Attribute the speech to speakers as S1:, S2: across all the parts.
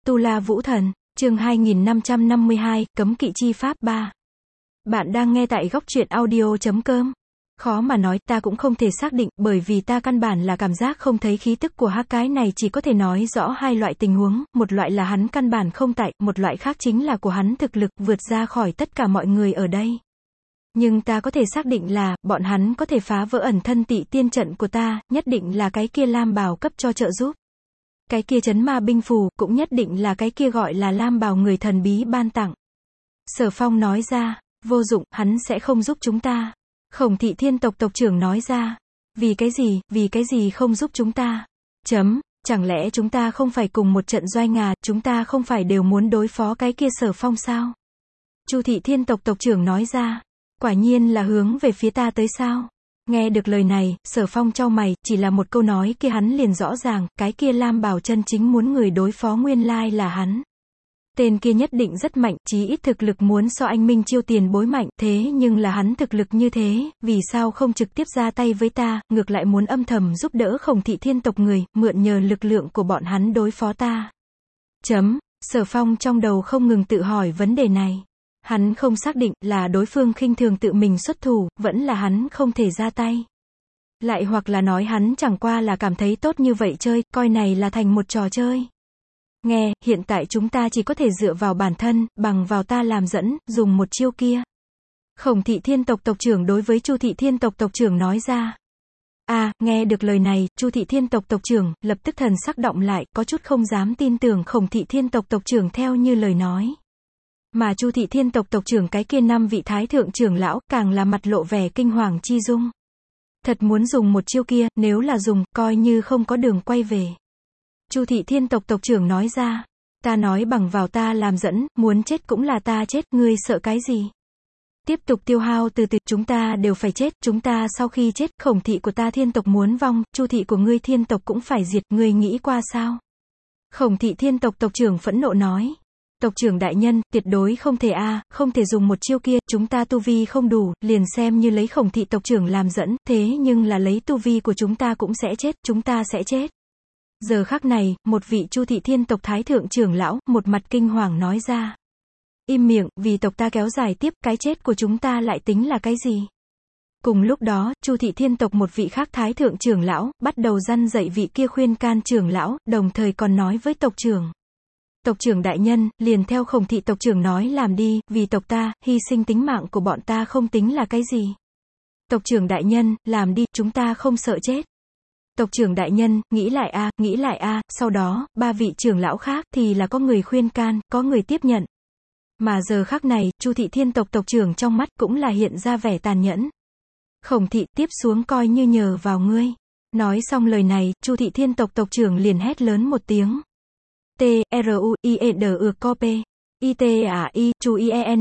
S1: Tu La Vũ Thần, chương 2552, Cấm kỵ chi pháp 3. Bạn đang nghe tại góc truyện audio.com. Khó mà nói, ta cũng không thể xác định, bởi vì ta căn bản là cảm giác không thấy khí tức của hắc cái này, chỉ có thể nói rõ hai loại tình huống, một loại là hắn căn bản không tại, một loại khác chính là của hắn thực lực vượt ra khỏi tất cả mọi người ở đây. Nhưng ta có thể xác định là, bọn hắn có thể phá vỡ ẩn thân tị tiên trận của ta, nhất định là cái kia lam bào cấp cho trợ giúp. Cái kia trấn ma binh phù, cũng nhất định là cái kia gọi là lam bào người thần bí ban tặng. Sở Phong nói ra, vô dụng, hắn sẽ không giúp chúng ta. Khổng Thị Thiên tộc tộc trưởng nói ra, vì cái gì không giúp chúng ta? Chẳng lẽ chúng ta không phải cùng một trận doanh à, chúng ta không phải đều muốn đối phó cái kia Sở Phong sao? Chu Thị Thiên tộc tộc trưởng nói ra, quả nhiên là hướng về phía ta tới sao? Nghe được lời này, Sở Phong chau mày, chỉ là một câu nói kia hắn liền rõ ràng, cái kia lam bào chân chính muốn người đối phó nguyên lai là hắn. Tên kia nhất định rất mạnh, chí ít thực lực muốn so anh Minh Chiêu tiền bối mạnh, thế nhưng là hắn thực lực như thế, vì sao không trực tiếp ra tay với ta, ngược lại muốn âm thầm giúp đỡ Khổng Thị Thiên tộc người, mượn nhờ lực lượng của bọn hắn đối phó ta. Sở Phong trong đầu không ngừng tự hỏi vấn đề này. Hắn không xác định là đối phương khinh thường tự mình xuất thủ, vẫn là hắn không thể ra tay. Lại hoặc là nói hắn chẳng qua là cảm thấy tốt như vậy chơi, coi này là thành một trò chơi. Nghe, hiện tại chúng ta chỉ có thể dựa vào bản thân, bằng vào ta làm dẫn, dùng một chiêu kia. Khổng Thị Thiên tộc tộc trưởng đối với Chu Thị Thiên tộc tộc trưởng nói ra. Nghe được lời này, Chu Thị Thiên tộc tộc trưởng, lập tức thần sắc động lại, có chút không dám tin tưởng Khổng Thị Thiên tộc tộc trưởng theo như lời nói. Mà Chu Thị Thiên tộc tộc trưởng cái kia 5 vị thái thượng trưởng lão, càng là mặt lộ vẻ kinh hoàng chi dung. Thật muốn dùng một chiêu kia, nếu là dùng, coi như không có đường quay về. Chu Thị Thiên tộc tộc trưởng nói ra, ta nói bằng vào ta làm dẫn, muốn chết cũng là ta chết, ngươi sợ cái gì? Tiếp tục tiêu hao từ từ, chúng ta đều phải chết, chúng ta sau khi chết, Khổng thị của ta Thiên tộc muốn vong, Chu thị của ngươi Thiên tộc cũng phải diệt, ngươi nghĩ qua sao? Khổng Thị Thiên tộc tộc trưởng phẫn nộ nói. Tộc trưởng đại nhân, tuyệt đối không thể không thể dùng một chiêu kia, chúng ta tu vi không đủ, liền xem như lấy Khổng thị tộc trưởng làm dẫn, thế nhưng là lấy tu vi của chúng ta cũng sẽ chết, chúng ta sẽ chết. Giờ khắc này, một vị Chu Thị Thiên tộc thái thượng trưởng lão, một mặt kinh hoàng nói ra. Im miệng, vì tộc ta kéo dài tiếp, cái chết của chúng ta lại tính là cái gì? Cùng lúc đó, Chu Thị Thiên tộc một vị khác thái thượng trưởng lão, bắt đầu răn dạy vị kia khuyên can trưởng lão, đồng thời còn nói với tộc trưởng. Tộc trưởng đại nhân, liền theo Khổng thị tộc trưởng nói làm đi, vì tộc ta, hy sinh tính mạng của bọn ta không tính là cái gì. Tộc trưởng đại nhân, làm đi, chúng ta không sợ chết. Tộc trưởng đại nhân, nghĩ lại sau đó, 3 vị trưởng lão khác, thì là có người khuyên can, có người tiếp nhận. Mà giờ khắc này, Chu Thị Thiên tộc tộc trưởng trong mắt cũng là hiện ra vẻ tàn nhẫn. Khổng thị, tiếp xuống coi như nhờ vào ngươi. Nói xong lời này, Chu Thị Thiên tộc tộc trưởng liền hét lớn một tiếng. T-R-U-I-E-D-U-C-O-P I-T-A-I, Chu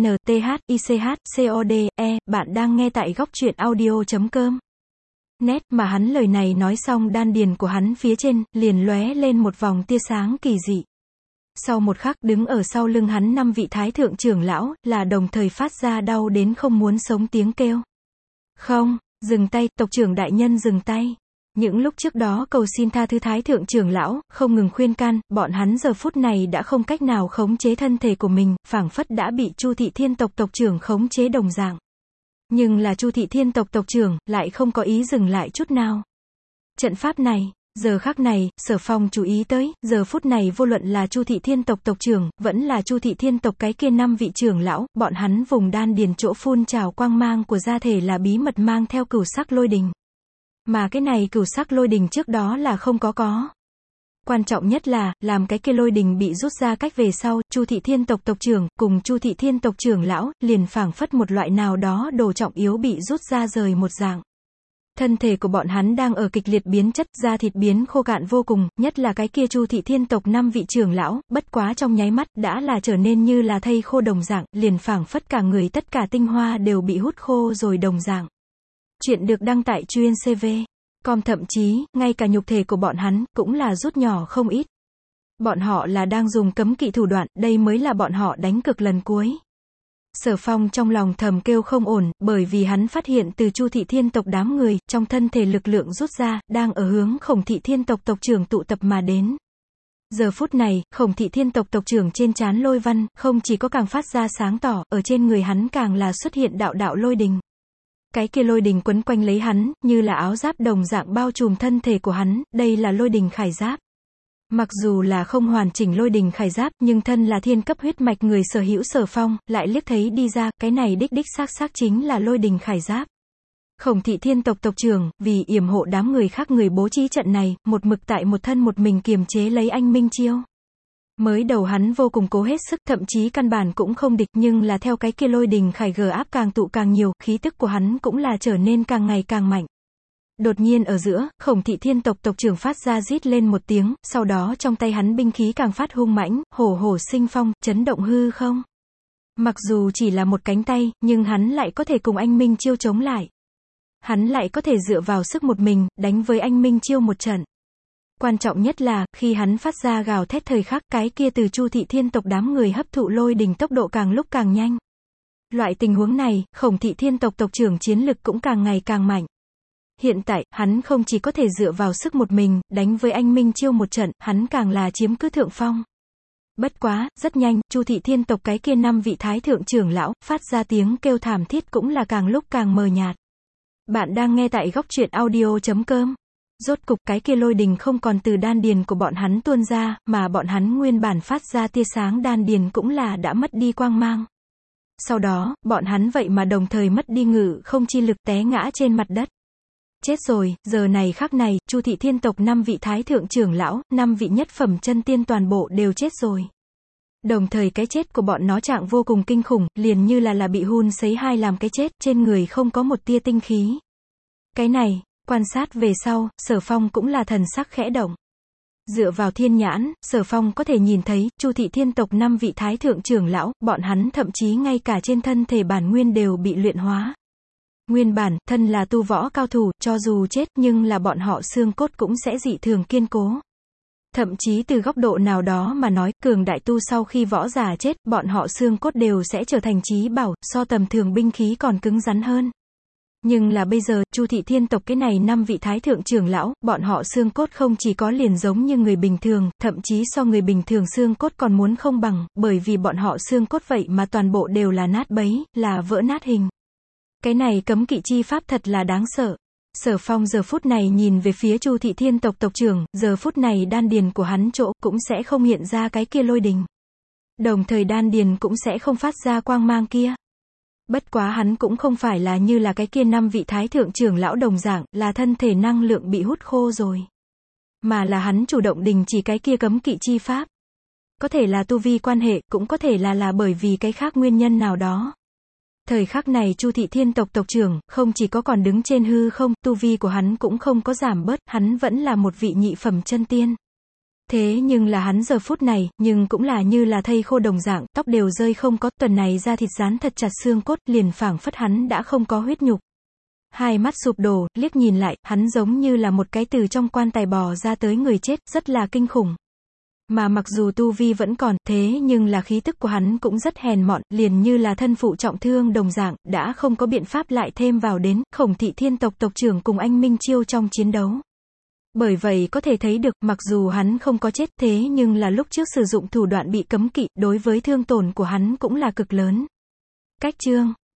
S1: I-E-N-T-H-I-C-H-C-O-D-E, bạn đang nghe tại góc truyện audio.com. Nét mà hắn lời này nói xong đan điền của hắn phía trên, liền lóe lên một vòng tia sáng kỳ dị. Sau một khắc đứng ở sau lưng hắn 5 vị thái thượng trưởng lão, là đồng thời phát ra đau đến không muốn sống tiếng kêu. Không, dừng tay, tộc trưởng đại nhân dừng tay. Những lúc trước đó cầu xin tha thứ thái thượng trưởng lão, không ngừng khuyên can, bọn hắn giờ phút này đã không cách nào khống chế thân thể của mình, phảng phất đã bị Chu Thị Thiên tộc tộc trưởng khống chế đồng dạng. Nhưng là Chu Thị Thiên tộc tộc trưởng, lại không có ý dừng lại chút nào. Trận pháp này, giờ khắc này, Sở Phong chú ý tới, giờ phút này vô luận là Chu Thị Thiên tộc tộc trưởng, vẫn là Chu Thị Thiên tộc cái kia 5 vị trưởng lão, bọn hắn vùng đan điền chỗ phun trào quang mang của da thể là bí mật mang theo cửu sắc lôi đình. Mà cái này cửu sắc lôi đình trước đó là không có. Quan trọng nhất là, làm cái kia lôi đình bị rút ra cách về sau, Chu Thị Thiên tộc tộc trưởng, cùng Chu Thị Thiên tộc trưởng lão, liền phảng phất một loại nào đó đồ trọng yếu bị rút ra rời một dạng. Thân thể của bọn hắn đang ở kịch liệt biến chất, da thịt biến khô cạn vô cùng, nhất là cái kia Chu Thị Thiên tộc 5 vị trưởng lão, bất quá trong nháy mắt, đã là trở nên như là thây khô đồng dạng, liền phảng phất cả người tất cả tinh hoa đều bị hút khô rồi đồng dạng. Chuyện được đăng tại Truyện CV.com, thậm chí, ngay cả nhục thể của bọn hắn, cũng là rút nhỏ không ít. Bọn họ là đang dùng cấm kỵ thủ đoạn, đây mới là bọn họ đánh cược lần cuối. Sở Phong trong lòng thầm kêu không ổn, bởi vì hắn phát hiện từ Chu Thị Thiên tộc đám người, trong thân thể lực lượng rút ra, đang ở hướng Khổng Thị Thiên tộc tộc trưởng tụ tập mà đến. Giờ phút này, Khổng Thị Thiên tộc tộc trưởng trên trán lôi văn, không chỉ có càng phát ra sáng tỏ, ở trên người hắn càng là xuất hiện đạo đạo lôi đình. Cái kia lôi đình quấn quanh lấy hắn, như là áo giáp đồng dạng bao trùm thân thể của hắn, đây là lôi đình khải giáp. Mặc dù là không hoàn chỉnh lôi đình khải giáp, nhưng thân là thiên cấp huyết mạch người sở hữu Sở Phong, lại liếc thấy đi ra, cái này đích đích xác chính là lôi đình khải giáp. Khổng Thị Thiên tộc tộc trưởng, vì yểm hộ đám người khác người bố trí trận này, một mực tại một thân một mình kiềm chế lấy anh Minh Chiêu. Mới đầu hắn vô cùng cố hết sức, thậm chí căn bản cũng không địch, nhưng là theo cái kia lôi đình khải gờ áp càng tụ càng nhiều, khí tức của hắn cũng là trở nên càng ngày càng mạnh. Đột nhiên ở giữa, Khổng Thị Thiên tộc tộc trưởng phát ra rít lên một tiếng, sau đó trong tay hắn binh khí càng phát hung mãnh, hổ hổ sinh phong, chấn động hư không. Mặc dù chỉ là một cánh tay, nhưng hắn lại có thể cùng anh Minh Chiêu chống lại. Hắn lại có thể dựa vào sức một mình, đánh với anh Minh Chiêu một trận. Quan trọng nhất là, khi hắn phát ra gào thét thời khắc, cái kia từ Chu Thị Thiên tộc đám người hấp thụ lôi đình tốc độ càng lúc càng nhanh. Loại tình huống này, Khổng Thị Thiên tộc tộc trưởng chiến lực cũng càng ngày càng mạnh. Hiện tại, hắn không chỉ có thể dựa vào sức một mình, đánh với anh Minh Chiêu một trận, hắn càng là chiếm cứ thượng phong. Bất quá, rất nhanh, Chu Thị Thiên tộc cái kia 5 vị thái thượng trưởng lão, phát ra tiếng kêu thảm thiết cũng là càng lúc càng mờ nhạt. Bạn đang nghe tại góc truyện audio.com. Rốt cục cái kia lôi đình không còn từ đan điền của bọn hắn tuôn ra, mà bọn hắn nguyên bản phát ra tia sáng đan điền cũng là đã mất đi quang mang. Sau đó, bọn hắn vậy mà đồng thời mất đi ngự không chi lực té ngã trên mặt đất. Chết rồi, giờ này khắc này, Chu Thị Thiên tộc 5 vị thái thượng trưởng lão, 5 vị nhất phẩm chân tiên toàn bộ đều chết rồi. Đồng thời cái chết của bọn nó trạng vô cùng kinh khủng, liền như là bị hun sấy hai làm cái chết, trên người không có một tia tinh khí. Cái này, quan sát về sau, Sở Phong cũng là thần sắc khẽ động. Dựa vào thiên nhãn, Sở Phong có thể nhìn thấy, Chu Thị Thiên tộc 5 vị thái thượng trưởng lão, bọn hắn thậm chí ngay cả trên thân thể bản nguyên đều bị luyện hóa. Nguyên bản, thân là tu võ cao thủ, cho dù chết nhưng là bọn họ xương cốt cũng sẽ dị thường kiên cố. Thậm chí từ góc độ nào đó mà nói, cường đại tu sau khi võ giả chết, bọn họ xương cốt đều sẽ trở thành chí bảo, so tầm thường binh khí còn cứng rắn hơn. Nhưng là bây giờ, Chu Thị Thiên tộc cái này 5 vị thái thượng trưởng lão, bọn họ xương cốt không chỉ có liền giống như người bình thường, thậm chí so người bình thường xương cốt còn muốn không bằng, bởi vì bọn họ xương cốt vậy mà toàn bộ đều là nát bấy, là vỡ nát hình. Cái này cấm kỵ chi pháp thật là đáng sợ. Sở Phong giờ phút này nhìn về phía Chu Thị Thiên tộc tộc trưởng, giờ phút này đan điền của hắn chỗ cũng sẽ không hiện ra cái kia lôi đình. Đồng thời đan điền cũng sẽ không phát ra quang mang kia. Bất quá hắn cũng không phải là như là cái kia 5 vị thái thượng trưởng lão đồng dạng, là thân thể năng lượng bị hút khô rồi. Mà là hắn chủ động đình chỉ cái kia cấm kỵ chi pháp. Có thể là tu vi quan hệ, cũng có thể là bởi vì cái khác nguyên nhân nào đó. Thời khắc này Chu Thị Thiên tộc tộc trưởng, không chỉ có còn đứng trên hư không, tu vi của hắn cũng không có giảm bớt, hắn vẫn là một vị nhị phẩm chân tiên. Thế nhưng là hắn giờ phút này, nhưng cũng là như là thây khô đồng dạng, tóc đều rơi không có, tuần này da thịt dán thật chặt xương cốt, liền phảng phất hắn đã không có huyết nhục. Hai mắt sụp đổ, liếc nhìn lại, hắn giống như là một cái từ trong quan tài bò ra tới người chết, rất là kinh khủng. Mà mặc dù tu vi vẫn còn, thế nhưng là khí tức của hắn cũng rất hèn mọn, liền như là thân phụ trọng thương đồng dạng, đã không có biện pháp lại thêm vào đến, Khổng Thị Thiên tộc tộc trưởng cùng anh Minh Chiêu trong chiến đấu. Bởi vậy có thể thấy được, mặc dù hắn không có chết thế nhưng là lúc trước sử dụng thủ đoạn bị cấm kỵ, đối với thương tổn của hắn cũng là cực lớn. Cách chương